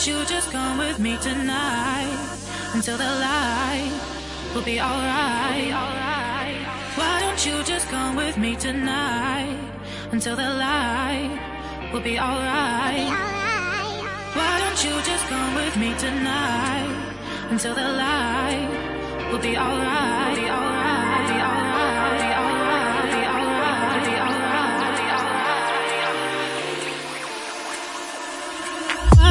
don't you just come with me tonight until the light will be alright. Why don't you just come with me tonight until the light will be alright? Why don't you just come with me tonight until the light will be alright?